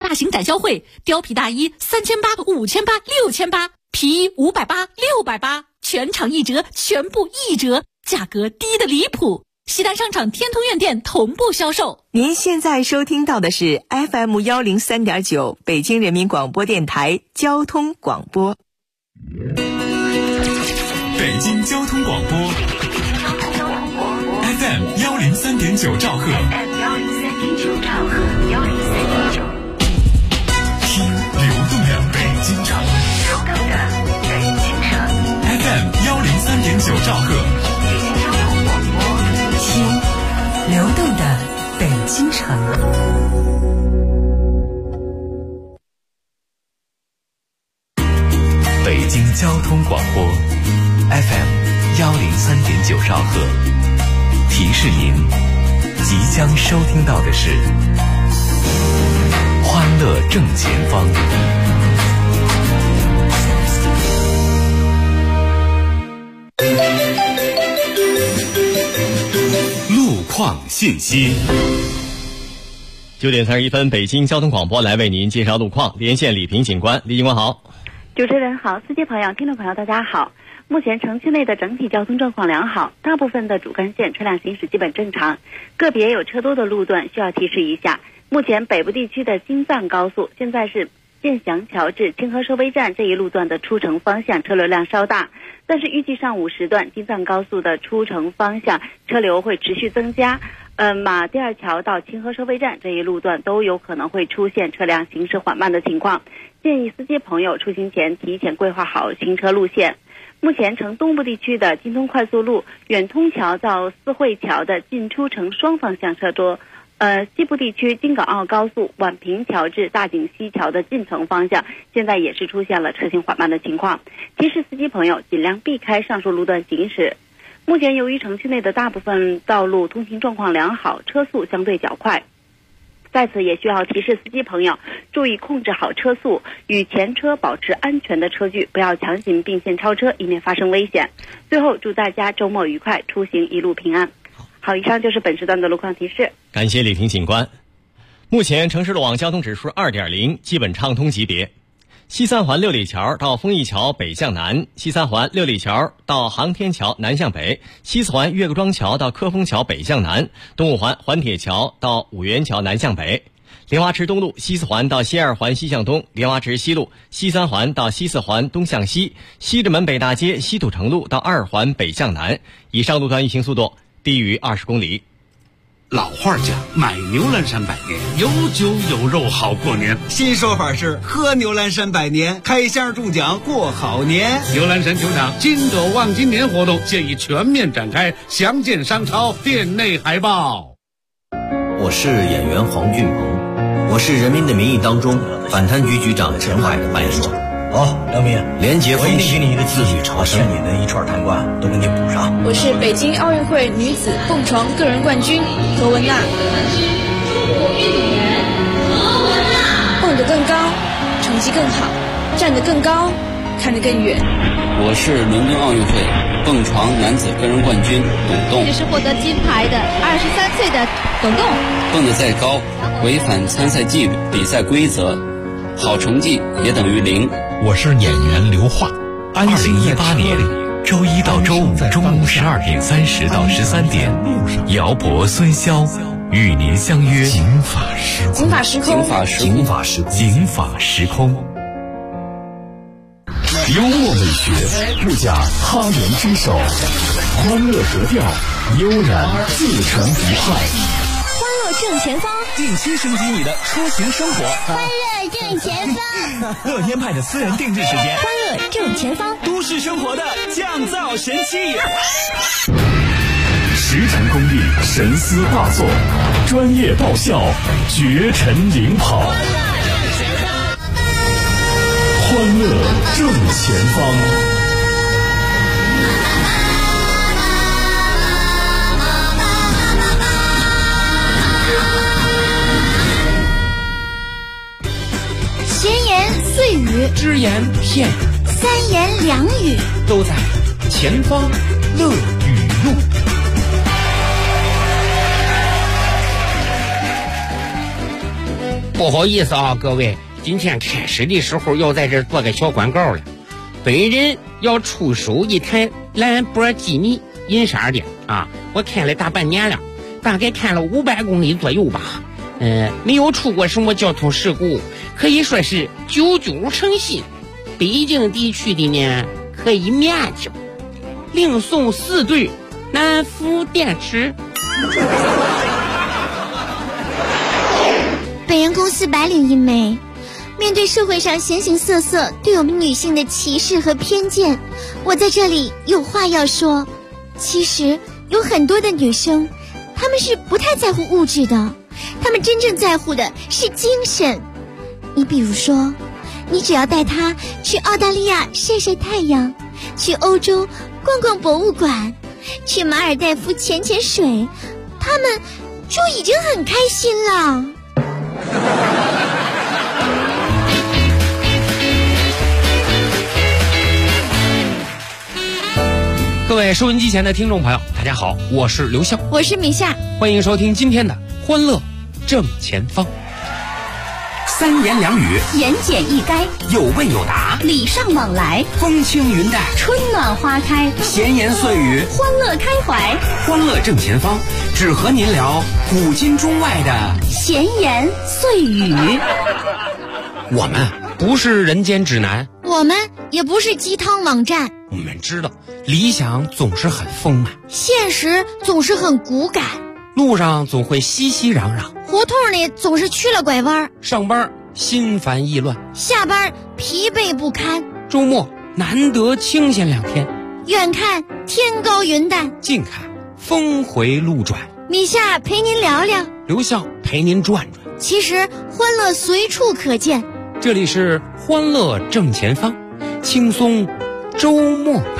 大型展销会，貂皮大衣3800、5800、6800，皮衣580、680，全场1折，全部1折，价格低得离谱。西单商场天通苑店同步销售。 您现在收听到的是 FM103.9 北京人民广播电台交通广播。 北京交通广播 FM103.9 兆赫，听流动的北京城FM103.9 兆赫， 听流动的北京城。 北京交通广播 FM103.9 兆赫，提示您即将收听到的是欢乐正前方。路况信息。 9点31分，北京交通广播来为您介绍路况，连线李平警官。李警官好。 主持人好，司机朋友、听众朋友大家好。目前城区内的整体交通状况良好，大部分的主干线车辆行驶基本正常，个别有车多的路段需要提示一下。目前北部地区的京藏高速现在是建祥桥至清河收费站这一路段的出城方向车流量稍大，但是预计上午时段京藏高速的出城方向车流会持续增加。马甸二桥到清河收费站这一路段都有可能会出现车辆行驶缓慢的情况，建议司机朋友出行前提前规划好行车路线。目前城东部地区的京通快速路远通桥到四惠桥的进出城双方向车多，西部地区京港澳高速宛平桥至大井西桥的进城方向现在也是出现了车行缓慢的情况，提示司机朋友尽量避开上述路段行驶。目前由于城区内的大部分道路通行状况良好，车速相对较快，在此也需要提示司机朋友注意控制好车速，与前车保持安全的车距，不要强行并线超车，以免发生危险。最后祝大家周末愉快，出行一路平安。好，以上就是本时段的路况提示。 感谢李平警官。目前城市路网交通指数 2.0， 基本畅通级别。西三环六里桥到丰益桥北向南，西三环六里桥到航天桥南向北，西四环岳各庄桥到科丰桥北向南，东五环环铁桥到五元桥南向北，莲花池东路西四环到西二环西向东，莲花池西路西三环到西四环东向西，西直门北大街西土城路到二环北向南。以上路段运行速度低于20公里。 老话讲，买牛栏山百年，有酒有肉好过年。 新说法是喝牛栏山百年，开箱中奖过好年。 牛栏山球场金斗望今年活动现已全面展开，详见商超店内海报。 我是演员黄俊鹏，我是《人民的名义》当中反贪局局长陈海的扮演者。 好，梁明， 廉洁风气， 我一定给你一个自律朝圣， 你的一串贪官都给你补上。 我是北京奥运会女子蹦床个人冠军何文娜。蹦得更高，成绩更好，站得更高，看得更远。 我是伦敦奥运会蹦床男子个人冠军董栋。 这是获得金牌的23岁的董栋。 蹦得再高，违反参赛纪律、比赛规则，好成绩也等于0。 我是演员刘化。2018年周一到周五中午12点30到13点，姚博、孙骁与您相约警法时空。 警法时空， 警法时空，警法时空。幽默美学，不假他人之手，欢乐格调，悠然自成一派。 欢乐正前方， 定期升级你的出行生活。 欢乐正前方， 乐天派的私人定制时间。 欢乐正前方， 都市生活的降噪神器。 实诚公益，神思大作，专业爆笑，绝尘领跑。欢乐正前方。 闲言碎语， 只言片语， 三言两语， 都在前方乐语录。 不好意思啊，各位，今天开始的时候要在这做个小广告了。本人要出手一台兰博基尼银色的啊，我开了大半年了，大概开了500公里左右吧。没有出过什么交通事故，可以说是久久诚信。北京地区的呢可以免交，另送4对南孚电池。 本人公司白领一枚，面对社会上形形色色对我们女性的歧视和偏见，我在这里有话要说。其实有很多的女生，她们是不太在乎物质的，她们真正在乎的是精神。你比如说，你只要带她去澳大利亚晒晒太阳，去欧洲逛逛博物馆，去马尔代夫潜潜水，她们就已经很开心了。 各位收音机前的听众朋友，大家好，我是刘笑， 我是米夏， 欢迎收听今天的欢乐正前方。 3言2语， 言简意赅， 有问有答， 礼尚往来， 风轻云淡， 春暖花开， 闲言碎语， 欢乐开怀。 欢乐正前方，只和您聊古今中外的闲言碎语。 我们不是人间指南， 我们也不是鸡汤网站， 我们知道理想总是很丰满， 现实总是很骨感， 路上总会熙熙攘攘， 胡同里总是曲了拐弯， 上班心烦意乱， 下班疲惫不堪， 周末难得清闲2天， 远看天高云淡， 近看峰回路转。 米夏陪您聊聊， 刘笑陪您转转， 其实欢乐随处可见。 这里是欢乐正前方，轻松周末版。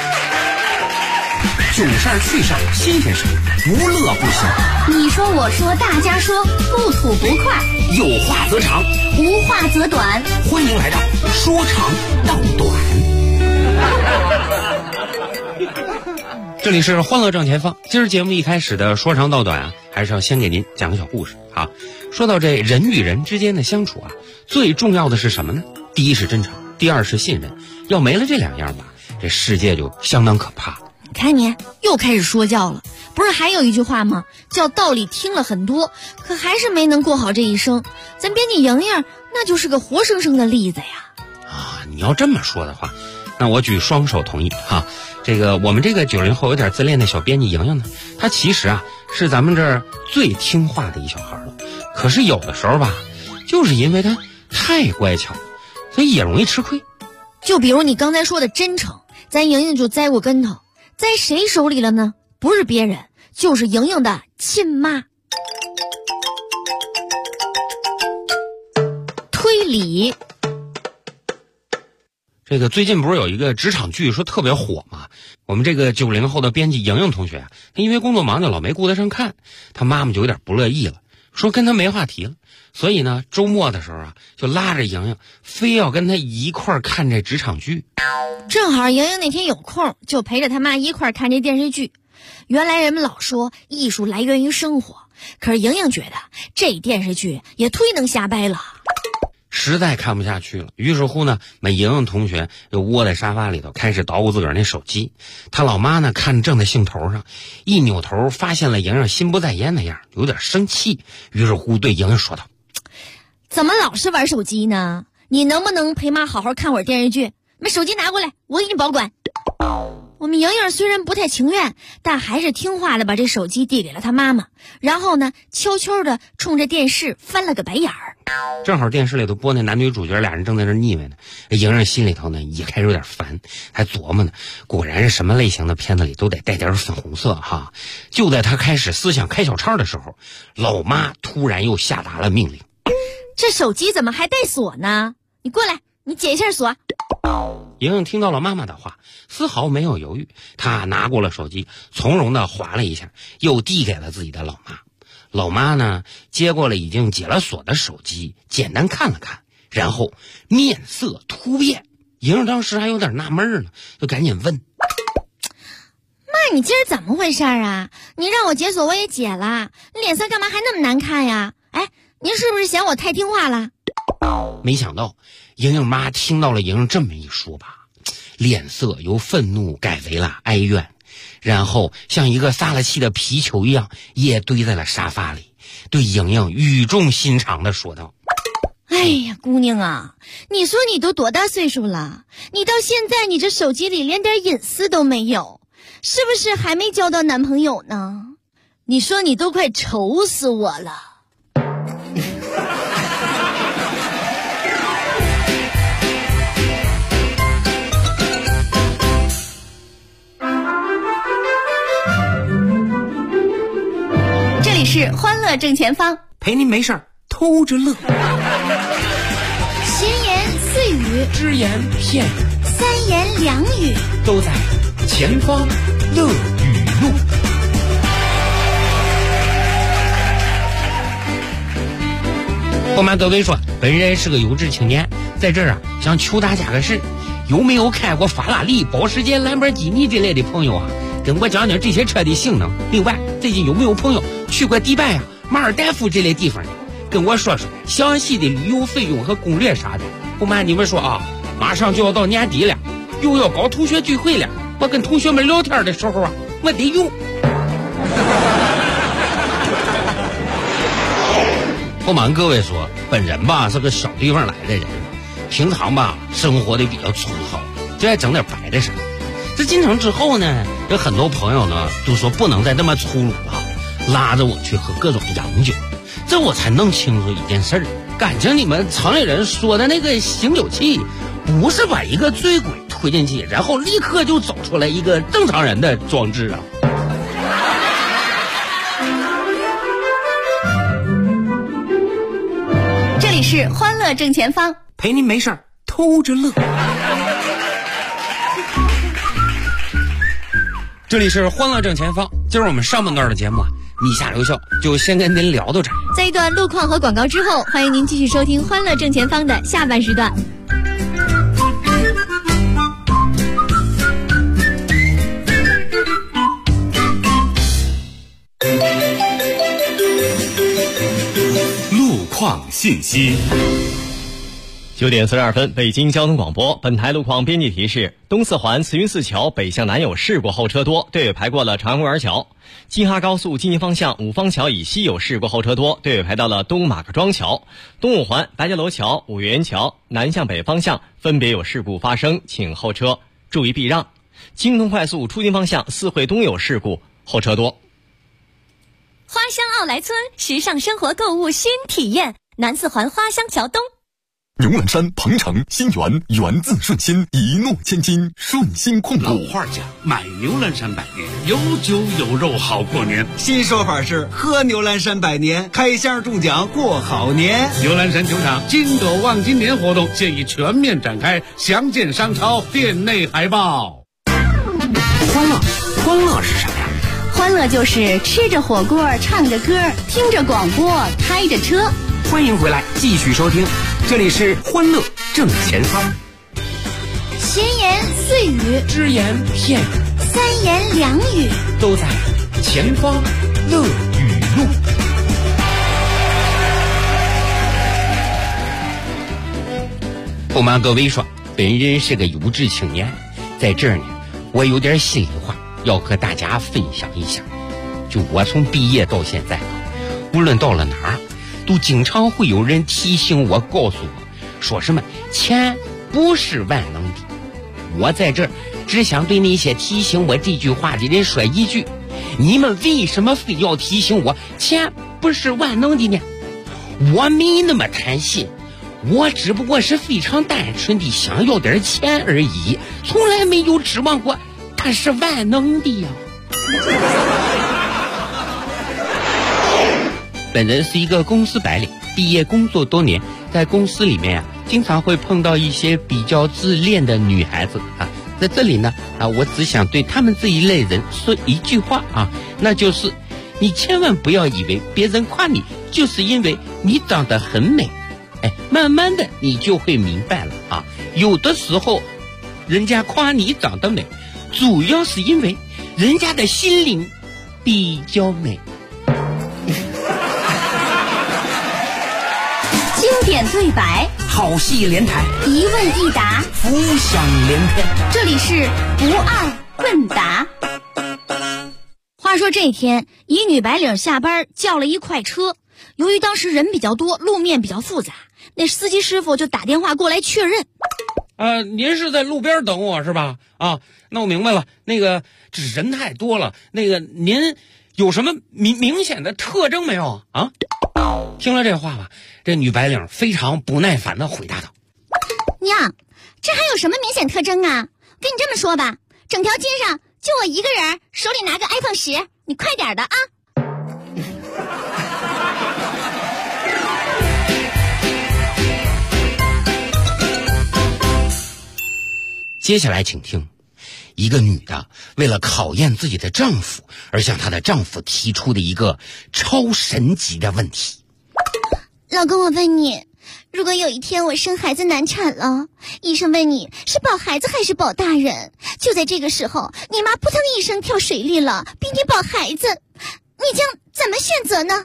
囧事儿趣事儿新鲜事儿，无乐不休。 你说我说大家说，不吐不快， 有话则长， 无话则短。 欢迎来到说长道短。 这里是欢乐正前方。今儿节目一开始的说长道短啊，还是要先给您讲个小故事啊。说到这人与人之间的相处啊，最重要的是什么呢？第一是真诚，第二是信任。要没了这2样吧，这世界就相当可怕。 看你又开始说教了，不是还有一句话吗？叫道理听了很多，可还是没能过好这一生。咱编辑莹莹那就是个活生生的例子呀。 啊，你要这么说的话，那我举双手同意哈。我们这个90后有点自恋的小编辑莹莹呢，她其实啊是咱们这儿最听话的一小孩了。可是有的时候吧，就是因为她太乖巧，所以也容易吃亏。 就比如你刚才说的真诚，咱莹莹就栽过跟头，栽谁手里了呢？不是别人，就是莹莹的亲妈。推理。 最近不是有一个职场剧说特别火吗？我们这个90后的编辑莹莹同学啊，她因为工作忙就老没顾得上看，她妈妈就有点不乐意了，说跟她没话题了，所以呢周末的时候啊，就拉着莹莹非要跟她一块儿看这职场剧。 正好莹莹那天有空，就陪着她妈一块儿看这电视剧。原来人们老说艺术来源于生活，可是莹莹觉得这电视剧也忒能瞎掰了， 实在看不下去了。于是乎呢，莹莹同学就窝在沙发里头开始捣鼓自个儿那手机。他老妈呢看正在兴头上，一扭头发现了莹莹心不在焉那样，有点生气。于是乎对莹莹说道： 怎么老是玩手机呢？你能不能陪妈好好看会儿电视剧？把手机拿过来，我给你保管。我们莹莹虽然不太情愿，但还是听话的把这手机递给了她妈妈，然后呢悄悄的冲着电视翻了个白眼儿。 正好电视里头播那男女主角俩人正在那腻歪呢，莹莹心里头呢也开始有点烦，还琢磨呢，果然是什么类型的片子里都得带点粉红色哈。就在他开始思想开小差的时候，老妈突然又下达了命令： 这手机怎么还带锁呢？你过来，你解一下锁。 莹莹听到了妈妈的话，丝毫没有犹豫，她拿过了手机，从容地划了一下，又递给了自己的老妈。老妈呢，接过了已经解了锁的手机，简单看了看，然后面色突变。莹莹当时还有点纳闷呢，就赶紧问： 妈，你今儿怎么回事啊？你让我解锁我也解了，你脸色干嘛还那么难看呀？哎， 您是不是嫌我太听话了？ 没想到莹莹妈听到了莹莹这么一说吧，脸色由愤怒改为了哀怨，然后像一个撒了气的皮球一样也堆在了沙发里，对莹莹语重心长地说道： 哎呀，姑娘啊，你说你都多大岁数了，你到现在你这手机里连点隐私都没有，是不是还没交到男朋友呢？你说你都快愁死我了。 这里是欢乐正前方， 陪您没事儿偷着乐。 闲言碎语， 只言片语， 三言两语， 都在前方乐语录。 不瞒各位说，本人是个优质青年，在这儿想求大家个事，有没有开过法拉利、保时捷、兰博基尼这类的朋友跟我讲讲这些车的性能。另外，最近有没有朋友去过迪拜马尔代夫这类地方的，跟我说说详细的旅游费用和攻略啥的。不瞒你们说马上就要到年底了，又要搞同学聚会了，我跟同学们聊天的时候我得用。不瞒各位说，本人是个小地方来的人，平常生活的比较粗糙，就爱整点白的事。这进城之后呢，有很多朋友呢都说不能再这么粗鲁了，拉着我去喝各种洋酒。这我才弄清楚一件事儿，感情你们城里人说的那个醒酒器，不是把一个醉鬼推进去，然后立刻就走出来一个正常人的装置这里是欢乐正前方， 陪您没事儿偷着乐。 这里是欢乐正前方，今儿我们上半段的节目你下留校就先跟您聊到这儿。 在一段路况和广告之后，欢迎您继续收听欢乐正前方的下半时段。 路况信息。 9点42分，北京交通广播，本台路况编辑提示：东四环慈云寺桥北向南有事故，后车多，队尾排过了长安公园桥；京哈高速进京方向五方桥以西有事故，后车多，队尾排到了东马各庄桥；东五环白家楼桥、五岳园桥南向北方向分别有事故发生，请后车注意避让；京通快速出京方向四惠东有事故，后车多。 花乡奥莱村，时尚生活购物新体验，南四环花乡桥东。 牛栏山、鹏城、新源，源自顺心，一诺千金，顺心控股。 老话讲，买牛栏山百年，有酒有肉好过年。 新说法是喝牛栏山百年，开箱中奖过好年。 牛栏山球场金斗望今年活动现已全面展开，详见商超店内海报。 欢乐是什么呀？ 欢乐就是吃着火锅，唱着歌，听着广播，开着车。 欢迎回来，继续收听，这里是欢乐正前方。 闲言碎语， 只言片语， 三言两语， 都在前方乐语录。 不瞒各位说，本人是个优质青年，在这儿呢，我有点心里话要和大家分享一下。就我从毕业到现在无论到了哪儿，都经常会有人提醒我，告诉我说什么钱不是万能的。我在这儿只想对那些提醒我这句话的人说一句：你们为什么非要提醒我钱不是万能的呢？我没那么贪心，我只不过是非常单纯的想要点钱而已，从来没有指望过它是万能的呀。本人是一个公司白领，毕业工作多年，在公司里面经常会碰到一些比较自恋的女孩子在这里呢我只想对他们这一类人说一句话那就是你千万不要以为别人夸你就是因为你长得很美，慢慢的你就会明白了有的时候人家夸你长得美，主要是因为人家的心灵点对白， 好戏连台， 一问一答， 浮想联翩。 这里是不二问答。话说这天，一女白领下班叫了一快车，由于当时人比较多，路面比较复杂，那司机师傅就打电话过来确认。 您是在路边等我是吧？啊，那我明白了。那个这人太多了，那个您有什么明显的特征没有啊？听了这话吧，这女白领非常不耐烦地回答道：“ 娘，这还有什么明显特征啊？跟你这么说吧，整条街上就我一个人，手里拿个 iPhone 10，你快点的啊！” 接下来请听，一个女的为了考验自己的丈夫而向她的丈夫提出的一个超神级的问题。 老公，我问你，如果有一天我生孩子难产了，医生问你是保孩子还是保大人，就在这个时候你妈扑腾一声跳水里了，比你保孩子，你将怎么选择呢？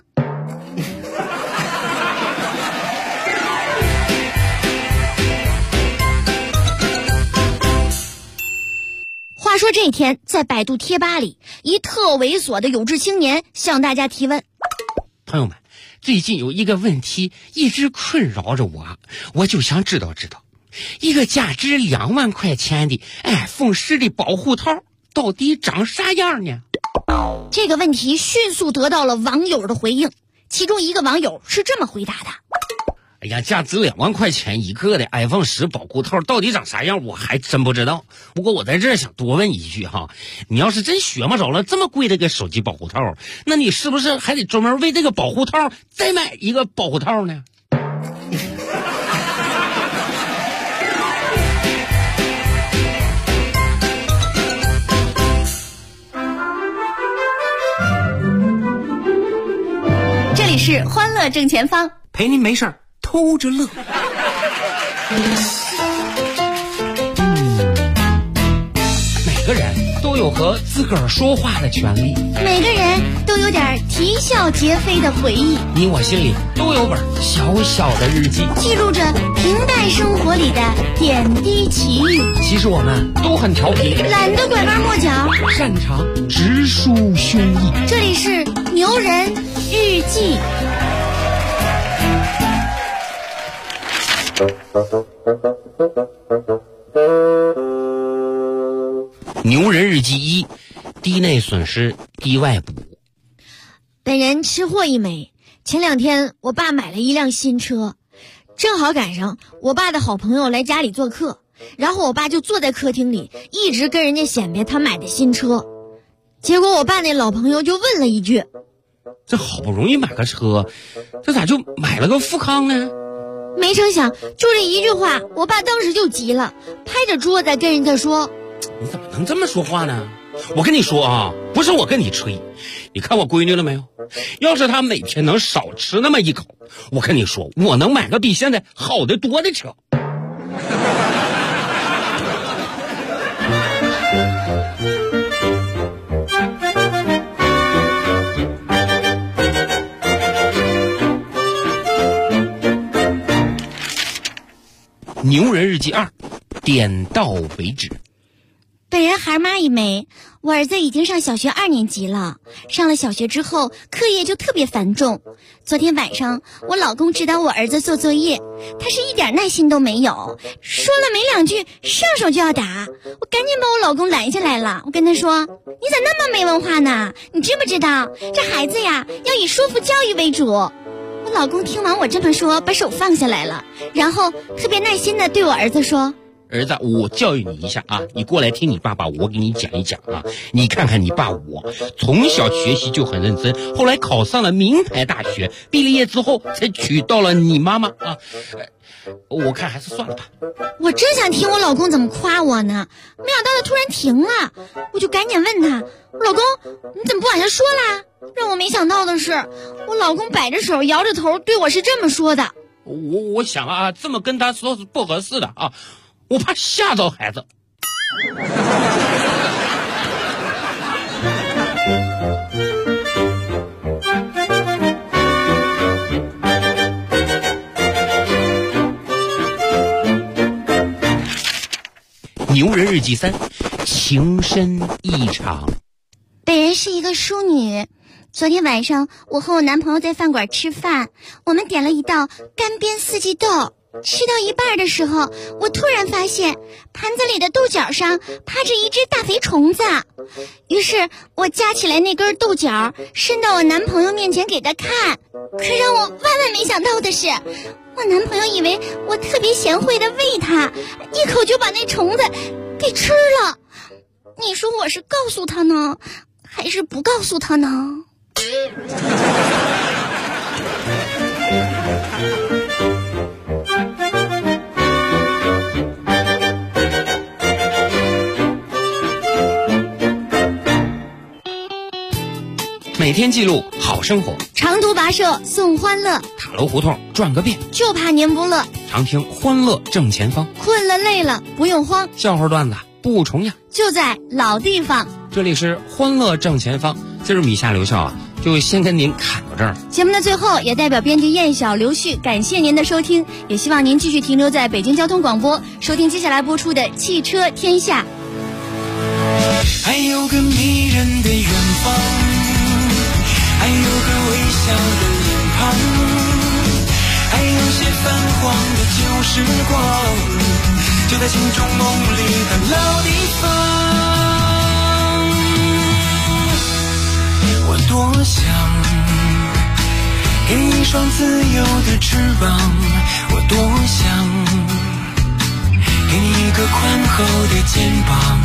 话说这天，在百度贴吧里，一特猥琐的有志青年向大家提问： 朋友们，最近有一个问题一直困扰着我就想知道一个价值2万块钱的iPhone 10的保护套到底长啥样呢？ 这个问题迅速得到了网友的回应，其中一个网友是这么回答的： 哎呀，价值2万块钱一个的 iPhone 10保护套到底长啥样，我还真不知道。不过我在这儿想多问一句哈，你要是真学摸着了这么贵的个手机保护套，那你是不是还得专门为这个保护套再买一个保护套呢？ 这里是欢乐正前方， 陪您没事儿偷着乐。 每个人都有和自个儿说话的权利， 每个人都有点啼笑皆非的回忆， 你我心里都有本小小的日记， 记录着平淡生活里的点滴奇遇。 其实我们都很调皮， 懒得拐弯抹角， 擅长直抒胸臆。 这里是牛人日记。 牛人日记1：低内损失低外补。 本人吃货一枚，前2天我爸买了一辆新车，正好赶上我爸的好朋友来家里做客，然后我爸就坐在客厅里一直跟人家显摆他买的新车，结果我爸那老朋友就问了一句： 这好不容易买个车，这咋就买了个富康呢？ 没成想就这一句话，我爸当时就急了，拍着桌子跟人家说： 你怎么能这么说话呢？我跟你说啊，不是我跟你吹，你看我闺女了没有？要是她每天能少吃那么一口，我跟你说，我能买个比现在好得多的车。牛人日记2：点到为止。 本人孩妈一枚，我儿子已经上小学2年级了。上了小学之后，课业就特别繁重。昨天晚上，我老公指导我儿子做作业，他是一点耐心都没有，说了没2句，上手就要打。我赶紧把我老公拦下来了，我跟他说：“你咋那么没文化呢？你知不知道，这孩子呀，要以说服教育为主。”我老公听完我这么说，把手放下来了，然后特别耐心地对我儿子说：“ 儿子，我教育你一下啊，你过来听你爸爸我给你讲一讲啊。你看看你爸我，从小学习就很认真，后来考上了名牌大学，毕了业之后才娶到了你妈妈啊。我看还是算了吧。” 我正想听我老公怎么夸我呢，没想到他突然停了，我就赶紧问他：“老公，你怎么不往下说啦？”让我没想到的是，我老公摆着手摇着头对我是这么说的：“ 我想啊，这么跟他说是不合适的啊，我怕吓着孩子。” 牛人日记3，情深意长。 本人是一个淑女。昨天晚上我和我男朋友在饭馆吃饭，我们点了一道干煸四季豆。吃到一半的时候，我突然发现盘子里的豆角上趴着一只大肥虫子，于是我夹起来那根豆角伸到我男朋友面前给他看。可让我万万没想到的是，我男朋友以为我特别贤惠的喂他，一口就把那虫子给吃了。你说我是告诉他呢，还是不告诉他呢？ 每天记录好生活， 长途跋涉送欢乐， 塔楼胡同转个遍， 就怕您不乐。 常听欢乐正前方， 困了累了不用慌， 笑话段子不重样， 就在老地方。 这里是欢乐正前方，今儿米夏留校啊，就先跟您侃到这儿。 节目的最后，也代表编辑燕晓、刘旭感谢您的收听，也希望您继续停留在北京交通广播，收听接下来播出的《汽车天下》。 还有个迷人的远方，还有个微笑的脸庞，还有些泛黄的旧时光，就在心中梦里的老地方。我多想给你一双自由的翅膀，我多想给你一个宽厚的肩膀，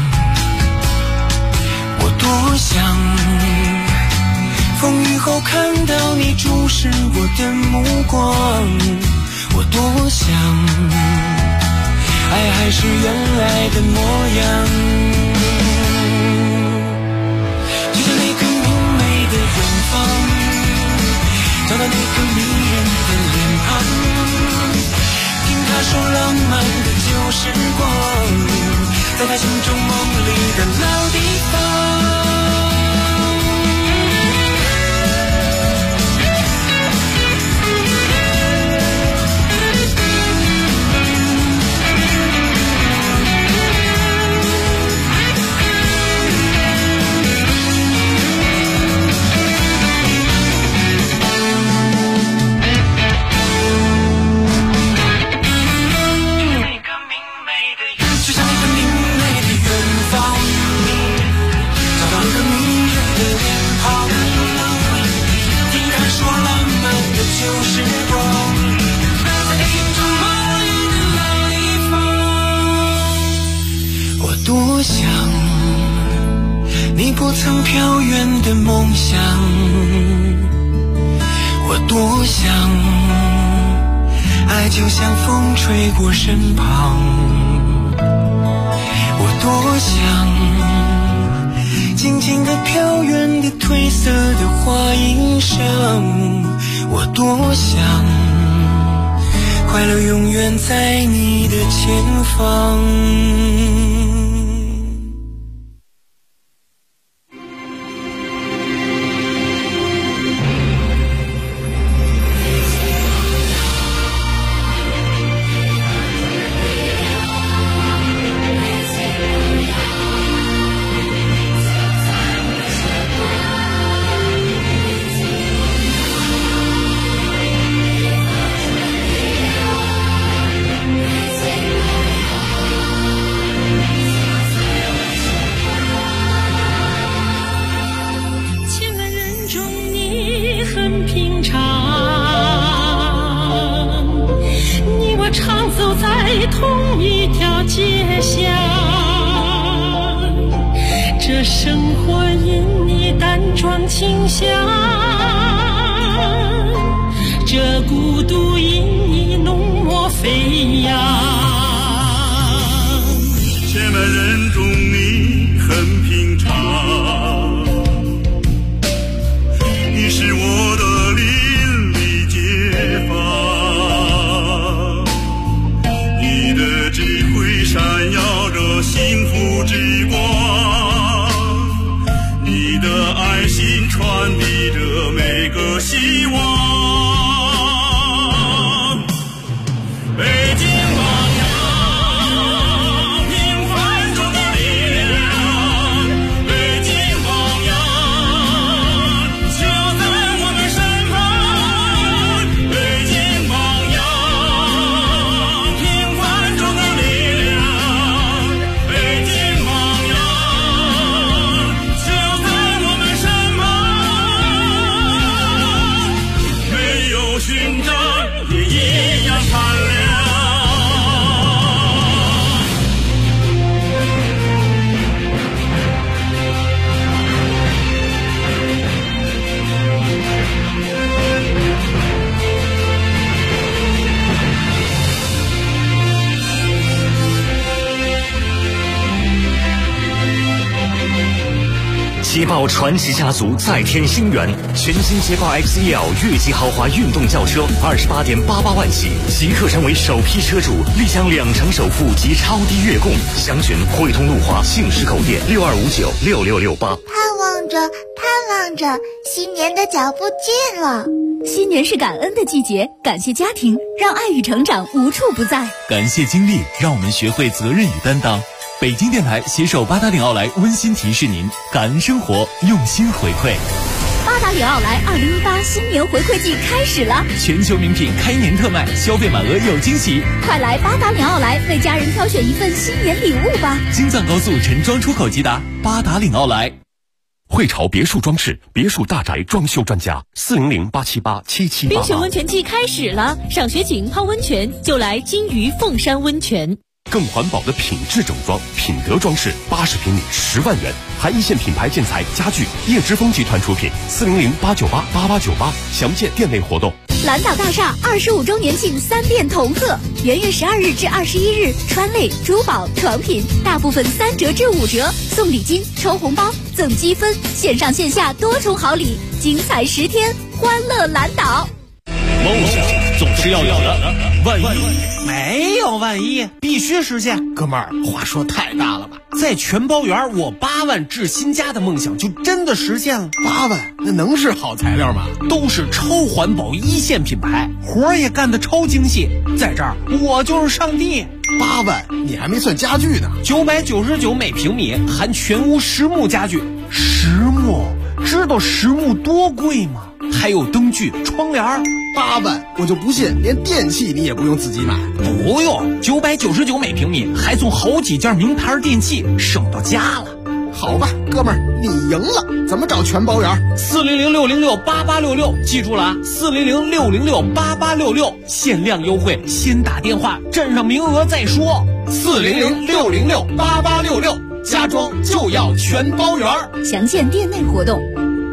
我多想风雨后看到你注视我的目光，我多想爱还是原来的模样。就像那个明媚的远方，找到那个迷人的脸庞，听他说浪漫的旧时光，在他心中梦里的老地方。多想你不曾飘远的梦想，我多想爱就像风吹过身旁，我多想静静地飘远的褪色的花衣裳，我多想快乐永远在你的前方。 同一条街巷，这生活因你淡妆清香，这孤独因你浓墨飞扬。 千万人中你很平常，你是我的邻里街坊，你的智慧闪耀着幸福之光，你的爱心传递着每个希望。 捷豹传奇家族再添新元，全新捷豹 XEL 越级豪华运动轿车28.88万起，即刻成为首批车主，立享2成首付及超低月供。详询汇通路华信实口店62596668。 盼望着，新年的脚步近了。 新年是感恩的季节，感谢家庭，让爱与成长无处不在； 感谢经历，让我们学会责任与担当。北京电台携手880奥莱温馨提示您：感恩生活，用心回馈。 880奥莱2018新年回馈季开始了， 全球名品开年特卖，消费满额有惊喜。 快来880奥莱为家人挑选一份新年礼物吧！ 京藏高速陈庄出口即达880奥莱。 汇潮别墅装饰，别墅大宅装修专家，400-878-7788。 冰雪温泉季开始了，赏雪景泡温泉就来金鱼凤山温泉。 更环保的品质整装，品德装饰，80平米10万元，还一线品牌建材家具，叶之峰集团出品，400-898-8898，详见店内活动。 蓝岛大厦25周年庆3店同贺，元月12日至21日，川类、珠宝、床品大部分3折至5折，送礼金、抽红包、赠积分，线上线下多重好礼，精彩10天，欢乐蓝岛。 梦想总是要有的，万一没有万一，必须实现。哥们儿，话说太大了吧？在全包园，我8万置新家的梦想就真的实现了。 8万，那能是好材料吗？ 都是超环保一线品牌，活儿也干得超精细。在这儿，我就是上帝。 8万，你还没算家具呢。 999每平米，含全屋实木家具。实木，知道实木多贵吗？还有灯具、窗帘。 8万，我就不信连电器你也不用自己买。 不用，999每平米，还送好几件名牌电器，省到家了。 好吧，哥们儿，你赢了。怎么找全包圆 ？400-606-8866，记住了啊，400-606-8866，限量优惠，先打电话，占上名额再说。400-606-8866，家装就要全包圆。 详见店内活动。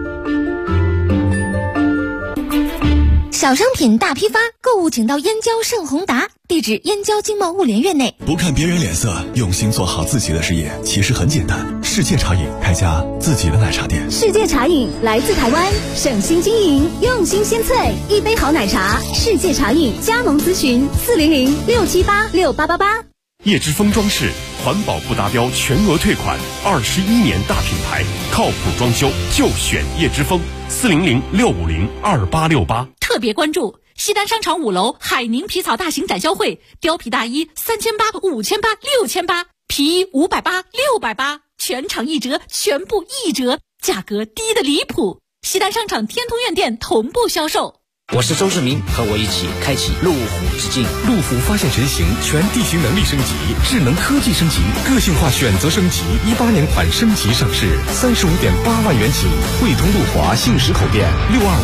小商品大批发，购物请到燕郊盛宏达，地址燕郊经贸物联院内。 不看别人脸色，用心做好自己的事业，其实很简单。世界茶饮开家自己的奶茶店。 世界茶饮来自台湾，省心经营，用心鲜萃，一杯好奶茶。世界茶饮加盟咨询400-678-6888。 叶之峰装饰，环保不达标全额退款，21年大品牌，靠谱装修就选叶之峰，400-650-2868。 特别关注西单商场5楼海宁皮草大型展销会，貂皮大衣3800、5800、6800，皮衣580、680，全场1折，全部1折，价格低的离谱。西单商场天通苑店同步销售。 我是周志明，和我一起开启路虎之境。 路虎发现神行，全地形能力升级，智能科技升级，个性化选择升级，18年款升级上市，35.8万元起，汇通路华信实口店625。